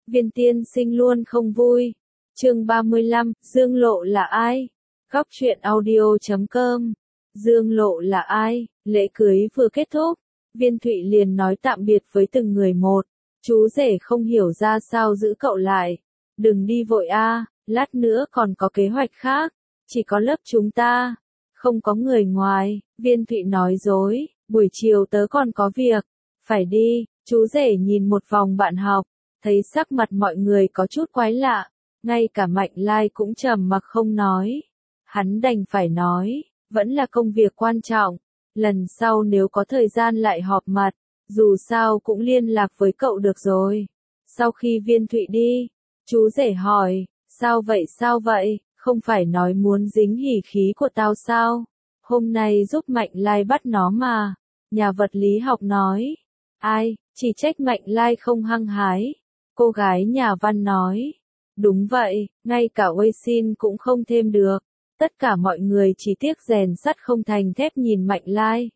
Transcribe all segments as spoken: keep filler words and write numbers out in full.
Viên tiên sinh luôn không vui. Chương ba mươi lăm, Dương Lộ là ai? Góc truyện audio chấm com. Dương Lộ là ai? Lễ cưới vừa kết thúc, Viên Thụy liền nói tạm biệt với từng người một. Chú rể không hiểu ra sao giữ cậu lại. Đừng đi vội a, lát nữa còn có kế hoạch khác. Chỉ có lớp chúng ta, không có người ngoài. Viên Thụy nói dối, buổi chiều tớ còn có việc, phải đi. Chú rể nhìn một vòng bạn học, thấy sắc mặt mọi người có chút quái lạ, ngay cả Mạnh Lai cũng trầm mặc không nói. Hắn đành phải nói, vẫn là công việc quan trọng, lần sau nếu có thời gian lại họp mặt, dù sao cũng liên lạc với cậu được rồi. Sau khi Viên Thụy đi, chú rể hỏi, sao vậy sao vậy, không phải nói muốn dính hỉ khí của tao sao? Hôm nay giúp Mạnh Lai bắt nó mà. Nhà vật lý học nói, ai, chỉ trách Mạnh Lai không hăng hái. Cô gái nhà văn nói, đúng vậy, ngay cả Weixin cũng không thêm được. Tất cả mọi người chỉ tiếc rèn sắt không thành thép nhìn Mạnh Lai.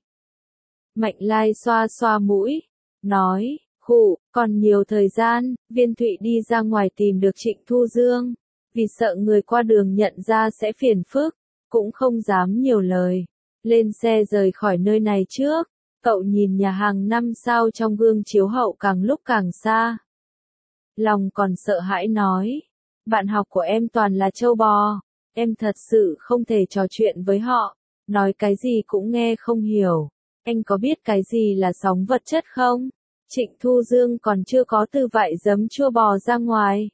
Mạnh Lai xoa xoa mũi, nói, khụ, còn nhiều thời gian. Viên Thụy đi ra ngoài tìm được Trịnh Thu Dương, vì sợ người qua đường nhận ra sẽ phiền phức, cũng không dám nhiều lời. Lên xe rời khỏi nơi này trước, cậu nhìn nhà hàng năm sao trong gương chiếu hậu càng lúc càng xa. Lòng còn sợ hãi nói, bạn học của em toàn là trâu bò, em thật sự không thể trò chuyện với họ, nói cái gì cũng nghe không hiểu. Anh có biết cái gì là sóng vật chất không? Trịnh Thu Dương còn chưa có từ vại giấm chua bò ra ngoài.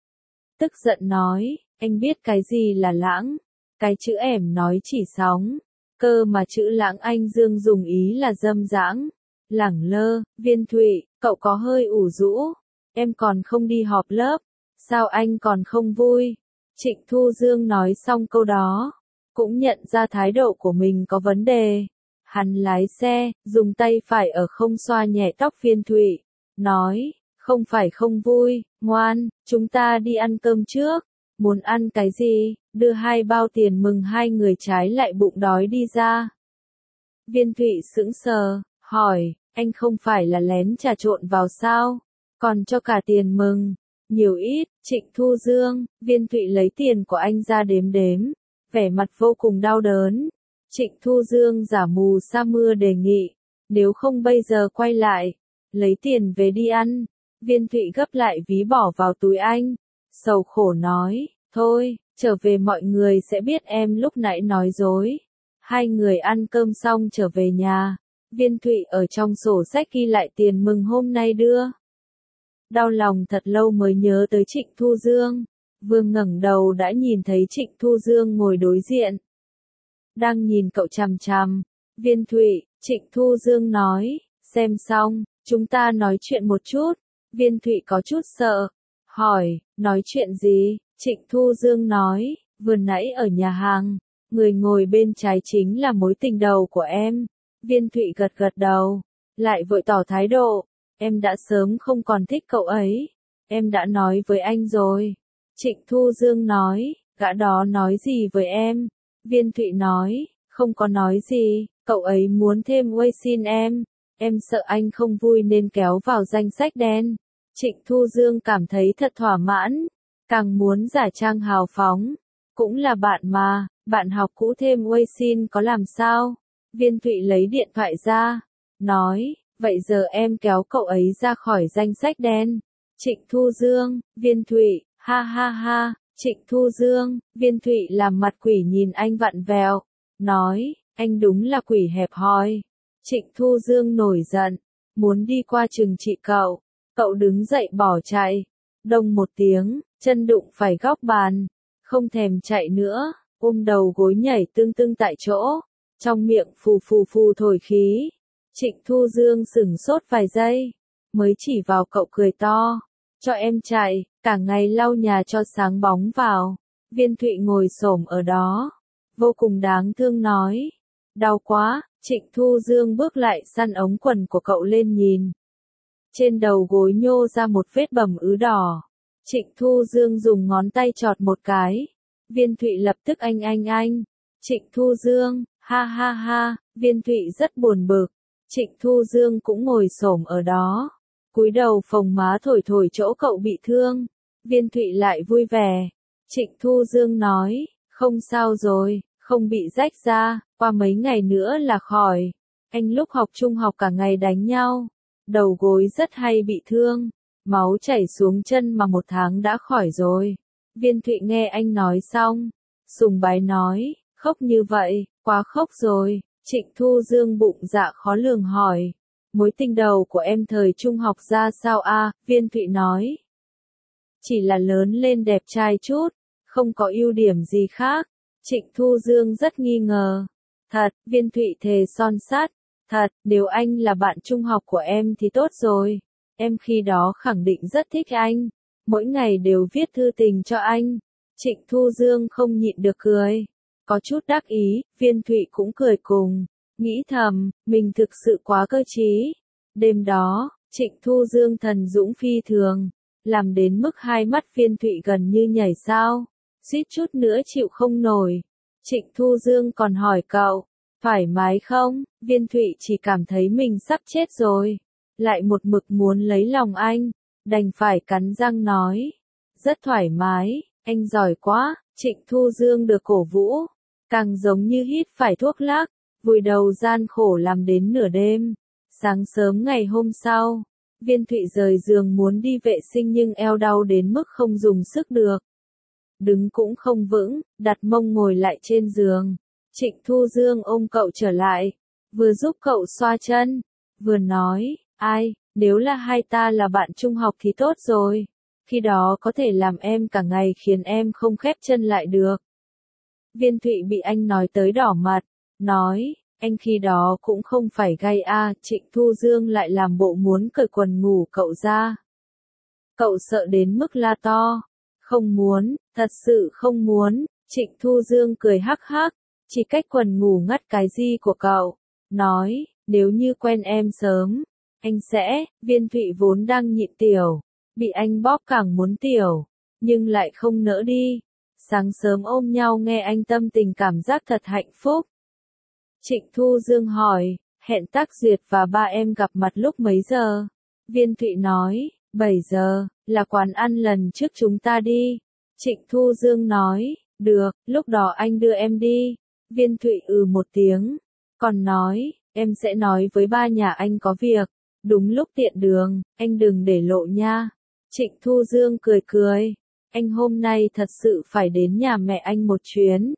Tức giận nói, anh biết cái gì là lãng? Cái chữ ẻm nói chỉ sóng, cơ mà chữ lãng anh Dương dùng ý là dâm dãng. Lẳng lơ, Viên Thụy, cậu có hơi ủ rũ. Em còn không đi họp lớp, sao anh còn không vui? Trịnh Thu Dương nói xong câu đó, cũng nhận ra thái độ của mình có vấn đề. Hắn lái xe, dùng tay phải ở không xoa nhẹ tóc Viên Thụy, nói, không phải không vui, ngoan, chúng ta đi ăn cơm trước. Muốn ăn cái gì, đưa hai bao tiền mừng. Hai người trái lại bụng đói đi ra. Viên Thụy sững sờ, hỏi, anh không phải là lén trà trộn vào sao? Còn cho cả tiền mừng, nhiều ít. Trịnh Thu Dương, Viên Thụy lấy tiền của anh ra đếm đếm, vẻ mặt vô cùng đau đớn. Trịnh Thu Dương giả mù sa mưa đề nghị, nếu không bây giờ quay lại, lấy tiền về đi ăn. Viên Thụy gấp lại ví bỏ vào túi anh, sầu khổ nói, thôi, trở về mọi người sẽ biết em lúc nãy nói dối. Hai người ăn cơm xong trở về nhà, Viên Thụy ở trong sổ sách ghi lại tiền mừng hôm nay đưa. Đau lòng thật lâu mới nhớ tới Trịnh Thu Dương, vừa ngẩng đầu đã nhìn thấy Trịnh Thu Dương ngồi đối diện. Đang nhìn cậu chằm chằm. Viên Thụy, Trịnh Thu Dương nói, xem xong, chúng ta nói chuyện một chút. Viên Thụy có chút sợ, hỏi, nói chuyện gì? Trịnh Thu Dương nói, vừa nãy ở nhà hàng, người ngồi bên trái chính là mối tình đầu của em. Viên Thụy gật gật đầu, lại vội tỏ thái độ, em đã sớm không còn thích cậu ấy, em đã nói với anh rồi. Trịnh Thu Dương nói, gã đó nói gì với em? Viên Thụy nói, không có nói gì, cậu ấy muốn thêm Weixin em, em sợ anh không vui nên kéo vào danh sách đen. Trịnh Thu Dương cảm thấy thật thỏa mãn, càng muốn giả trang hào phóng, cũng là bạn mà, bạn học cũ thêm Weixin có làm sao? Viên Thụy lấy điện thoại ra, nói, vậy giờ em kéo cậu ấy ra khỏi danh sách đen. Trịnh Thu Dương, Viên Thụy, ha ha ha. Trịnh Thu Dương, Viên Thụy làm mặt quỷ nhìn anh vặn vẹo, nói, anh đúng là quỷ hẹp hòi. Trịnh Thu Dương nổi giận, muốn đi qua trừng trị cậu, cậu đứng dậy bỏ chạy, đông một tiếng, chân đụng phải góc bàn, không thèm chạy nữa, ôm đầu gối nhảy tưng tưng tại chỗ, trong miệng phù phù phù thổi khí. Trịnh Thu Dương sửng sốt vài giây, mới chỉ vào cậu cười to, cho em chạy, cả ngày lau nhà cho sáng bóng vào. Viên Thụy ngồi xổm ở đó, vô cùng đáng thương nói, đau quá. Trịnh Thu Dương bước lại săn ống quần của cậu lên nhìn. Trên đầu gối nhô ra một vết bầm ứ đỏ. Trịnh Thu Dương dùng ngón tay chọt một cái. Viên Thụy lập tức anh anh anh. Trịnh Thu Dương, ha ha ha. Viên Thụy rất buồn bực. Trịnh Thu Dương cũng ngồi xổm ở đó, cúi đầu phồng má thổi thổi chỗ cậu bị thương. Viên Thụy lại vui vẻ. Trịnh Thu Dương nói, không sao rồi, không bị rách ra, qua mấy ngày nữa là khỏi. Anh lúc học trung học cả ngày đánh nhau, đầu gối rất hay bị thương, máu chảy xuống chân mà một tháng đã khỏi rồi. Viên Thụy nghe anh nói xong, sùng bái nói, khóc như vậy, quá khóc rồi. Trịnh Thu Dương bụng dạ khó lường hỏi, mối tình đầu của em thời trung học ra sao a? Viên Thụy nói, chỉ là lớn lên đẹp trai chút, không có ưu điểm gì khác. Trịnh Thu Dương rất nghi ngờ. Thật, Viên Thụy thề son sắt. Thật, nếu anh là bạn trung học của em thì tốt rồi. Em khi đó khẳng định rất thích anh. Mỗi ngày đều viết thư tình cho anh. Trịnh Thu Dương không nhịn được cười. Có chút đắc ý, Viên Thụy cũng cười cùng. Nghĩ thầm, mình thực sự quá cơ trí. Đêm đó, Trịnh Thu Dương thần dũng phi thường. Làm đến mức hai mắt Viên Thụy gần như nhảy sao. Suýt chút nữa chịu không nổi. Trịnh Thu Dương còn hỏi cậu, thoải mái không? Viên Thụy chỉ cảm thấy mình sắp chết rồi. Lại một mực muốn lấy lòng anh. Đành phải cắn răng nói. Rất thoải mái, anh giỏi quá. Trịnh Thu Dương được cổ vũ. Càng giống như hít phải thuốc lắc. Vùi đầu gian khổ làm đến nửa đêm. Sáng sớm ngày hôm sau, Viên Thụy rời giường muốn đi vệ sinh nhưng eo đau đến mức không dùng sức được. Đứng cũng không vững, đặt mông ngồi lại trên giường. Trịnh Thu Dương ôm cậu trở lại, vừa giúp cậu xoa chân, vừa nói, ai, nếu là hai ta là bạn trung học thì tốt rồi. Khi đó có thể làm em cả ngày khiến em không khép chân lại được. Viên Thụy bị anh nói tới đỏ mặt, nói, anh khi đó cũng không phải gay a. Trịnh Thu Dương lại làm bộ muốn cởi quần ngủ cậu ra. Cậu sợ đến mức la to. Không muốn, thật sự không muốn. Trịnh Thu Dương cười hắc hắc, chỉ cách quần ngủ ngắt cái gì của cậu. Nói, nếu như quen em sớm, anh sẽ. Viên Thụy vốn đang nhịn tiểu, bị anh bóp càng muốn tiểu, nhưng lại không nỡ đi. Sáng sớm ôm nhau nghe anh tâm tình cảm giác thật hạnh phúc. Trịnh Thu Dương hỏi, hẹn Tác Duyệt và ba em gặp mặt lúc mấy giờ? Viên Thụy nói, bảy giờ, là quán ăn lần trước chúng ta đi. Trịnh Thu Dương nói, được, lúc đó anh đưa em đi. Viên Thụy ừ một tiếng, còn nói, em sẽ nói với ba nhà anh có việc, đúng lúc tiện đường, anh đừng để lộ nha. Trịnh Thu Dương cười cười, anh hôm nay thật sự phải đến nhà mẹ anh một chuyến.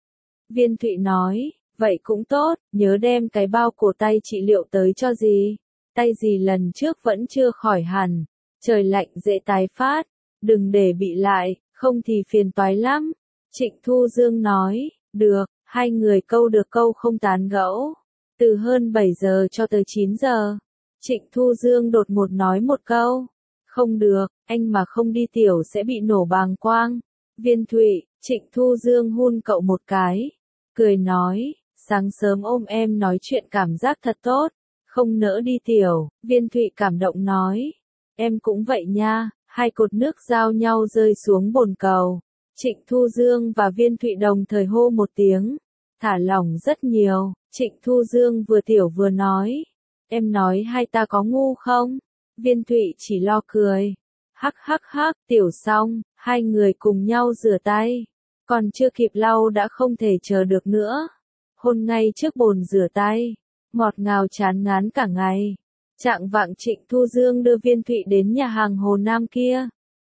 Viên Thụy nói, vậy cũng tốt, nhớ đem cái bao cổ tay trị liệu tới cho gì. Tay gì lần trước vẫn chưa khỏi hẳn, trời lạnh dễ tái phát, đừng để bị lại, không thì phiền toái lắm. Trịnh Thu Dương nói, được, hai người câu được câu không tán gẫu. Từ hơn bảy giờ cho tới chín giờ, Trịnh Thu Dương đột ngột nói một câu, không được, anh mà không đi tiểu sẽ bị nổ bàng quang. Viên Thụy, Trịnh Thu Dương hun cậu một cái, cười nói, sáng sớm ôm em nói chuyện cảm giác thật tốt, không nỡ đi tiểu. Viên Thụy cảm động nói, em cũng vậy nha. Hai cột nước giao nhau rơi xuống bồn cầu. Trịnh Thu Dương và Viên Thụy đồng thời hô một tiếng, thả lỏng rất nhiều. Trịnh Thu Dương vừa tiểu vừa nói, em nói hai ta có ngu không? Viên Thụy chỉ lo cười, hắc hắc hắc. Tiểu xong, hai người cùng nhau rửa tay, còn chưa kịp lau đã không thể chờ được nữa, hôn ngay trước bồn rửa tay, ngọt ngào chán ngán cả ngày. Trạng vạng Trịnh Thu Dương đưa Viên Thụy đến nhà hàng Hồ Nam kia.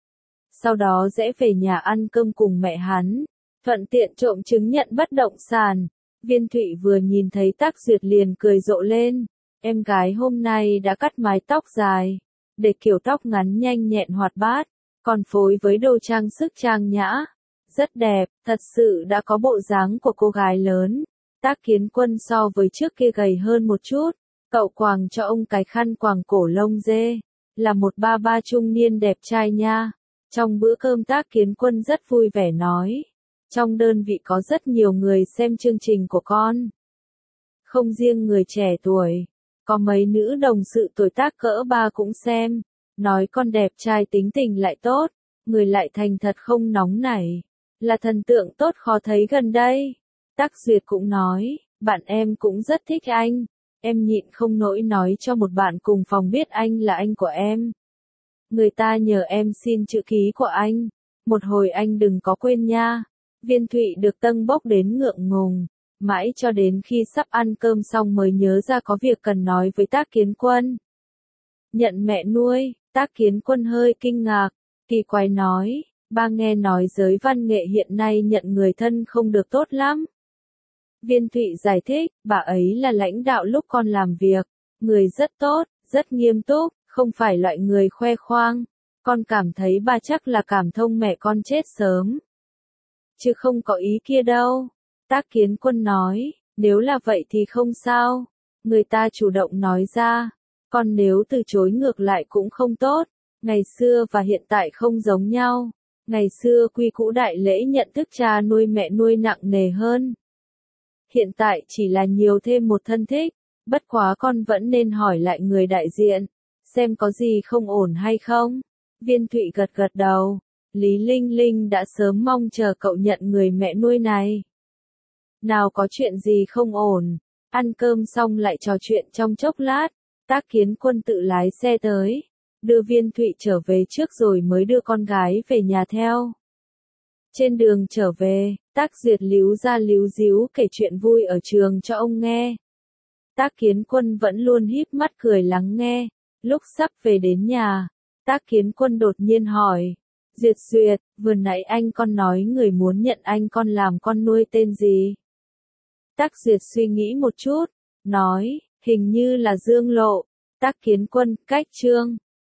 Sau đó rẽ về nhà ăn cơm cùng mẹ hắn, thuận tiện trộm chứng nhận bất động sản. Viên Thụy vừa nhìn thấy Tác Duyệt liền cười rộ lên. Em gái hôm nay đã cắt mái tóc dài, để kiểu tóc ngắn nhanh nhẹn hoạt bát, còn phối với đồ trang sức trang nhã. Rất đẹp, thật sự đã có bộ dáng của cô gái lớn. Tác Kiến Quân so với trước kia gầy hơn một chút. Cậu quàng cho ông cái khăn quàng cổ lông dê, là một ba ba trung niên đẹp trai nha. Trong bữa cơm Tác Kiến Quân rất vui vẻ nói, trong đơn vị có rất nhiều người xem chương trình của con. Không riêng người trẻ tuổi, có mấy nữ đồng sự tuổi tác cỡ ba cũng xem, nói con đẹp trai tính tình lại tốt, người lại thành thật không nóng nảy, là thần tượng tốt khó thấy gần đây. Tác Duyệt cũng nói, bạn em cũng rất thích anh. em nhịn không nổi nói cho một bạn cùng phòng biết anh là anh của em. Người ta nhờ em xin chữ ký của anh. Một hồi anh đừng có quên nha. Viên Thụy được tâng bốc đến ngượng ngùng. Mãi cho đến khi sắp ăn cơm xong mới nhớ ra có việc cần nói với Tác Kiến Quân. Nhận mẹ nuôi, Tác Kiến Quân hơi kinh ngạc, kỳ quái nói, ba nghe nói giới văn nghệ hiện nay nhận người thân không được tốt lắm. Viên Thụy giải thích, bà ấy là lãnh đạo lúc con làm việc, người rất tốt, rất nghiêm túc, không phải loại người khoe khoang. Con cảm thấy bà chắc là cảm thông mẹ con chết sớm. Chứ không có ý kia đâu. Tác Kiến Quân nói, nếu là vậy thì không sao. Người ta chủ động nói ra. Còn nếu từ chối ngược lại cũng không tốt. Ngày xưa và hiện tại không giống nhau. Ngày xưa quy củ đại lễ nhận thức cha nuôi mẹ nuôi nặng nề hơn. Hiện tại chỉ là nhiều thêm một thân thích. Bất quá con vẫn nên hỏi lại người đại diện. Xem có gì không ổn hay không. Viên Thụy gật gật đầu. Lý Linh Linh đã sớm mong chờ cậu nhận người mẹ nuôi này. Nào có chuyện gì không ổn. Ăn cơm xong lại trò chuyện trong chốc lát. Tác Kiến Quân tự lái xe tới. Đưa Viên Thụy trở về trước rồi mới đưa con gái về nhà theo. Trên đường trở về, Tác Duyệt líu ra líu díu kể chuyện vui ở trường cho ông nghe. Tác Kiến Quân vẫn luôn híp mắt cười lắng nghe. Lúc sắp về đến nhà, Tác Kiến Quân đột nhiên hỏi. Duyệt Duyệt, vừa nãy anh con nói người muốn nhận anh con làm con nuôi tên gì? Tác Duyệt suy nghĩ một chút, nói, hình như là Dương Lộ. Tác Kiến Quân, cách chương.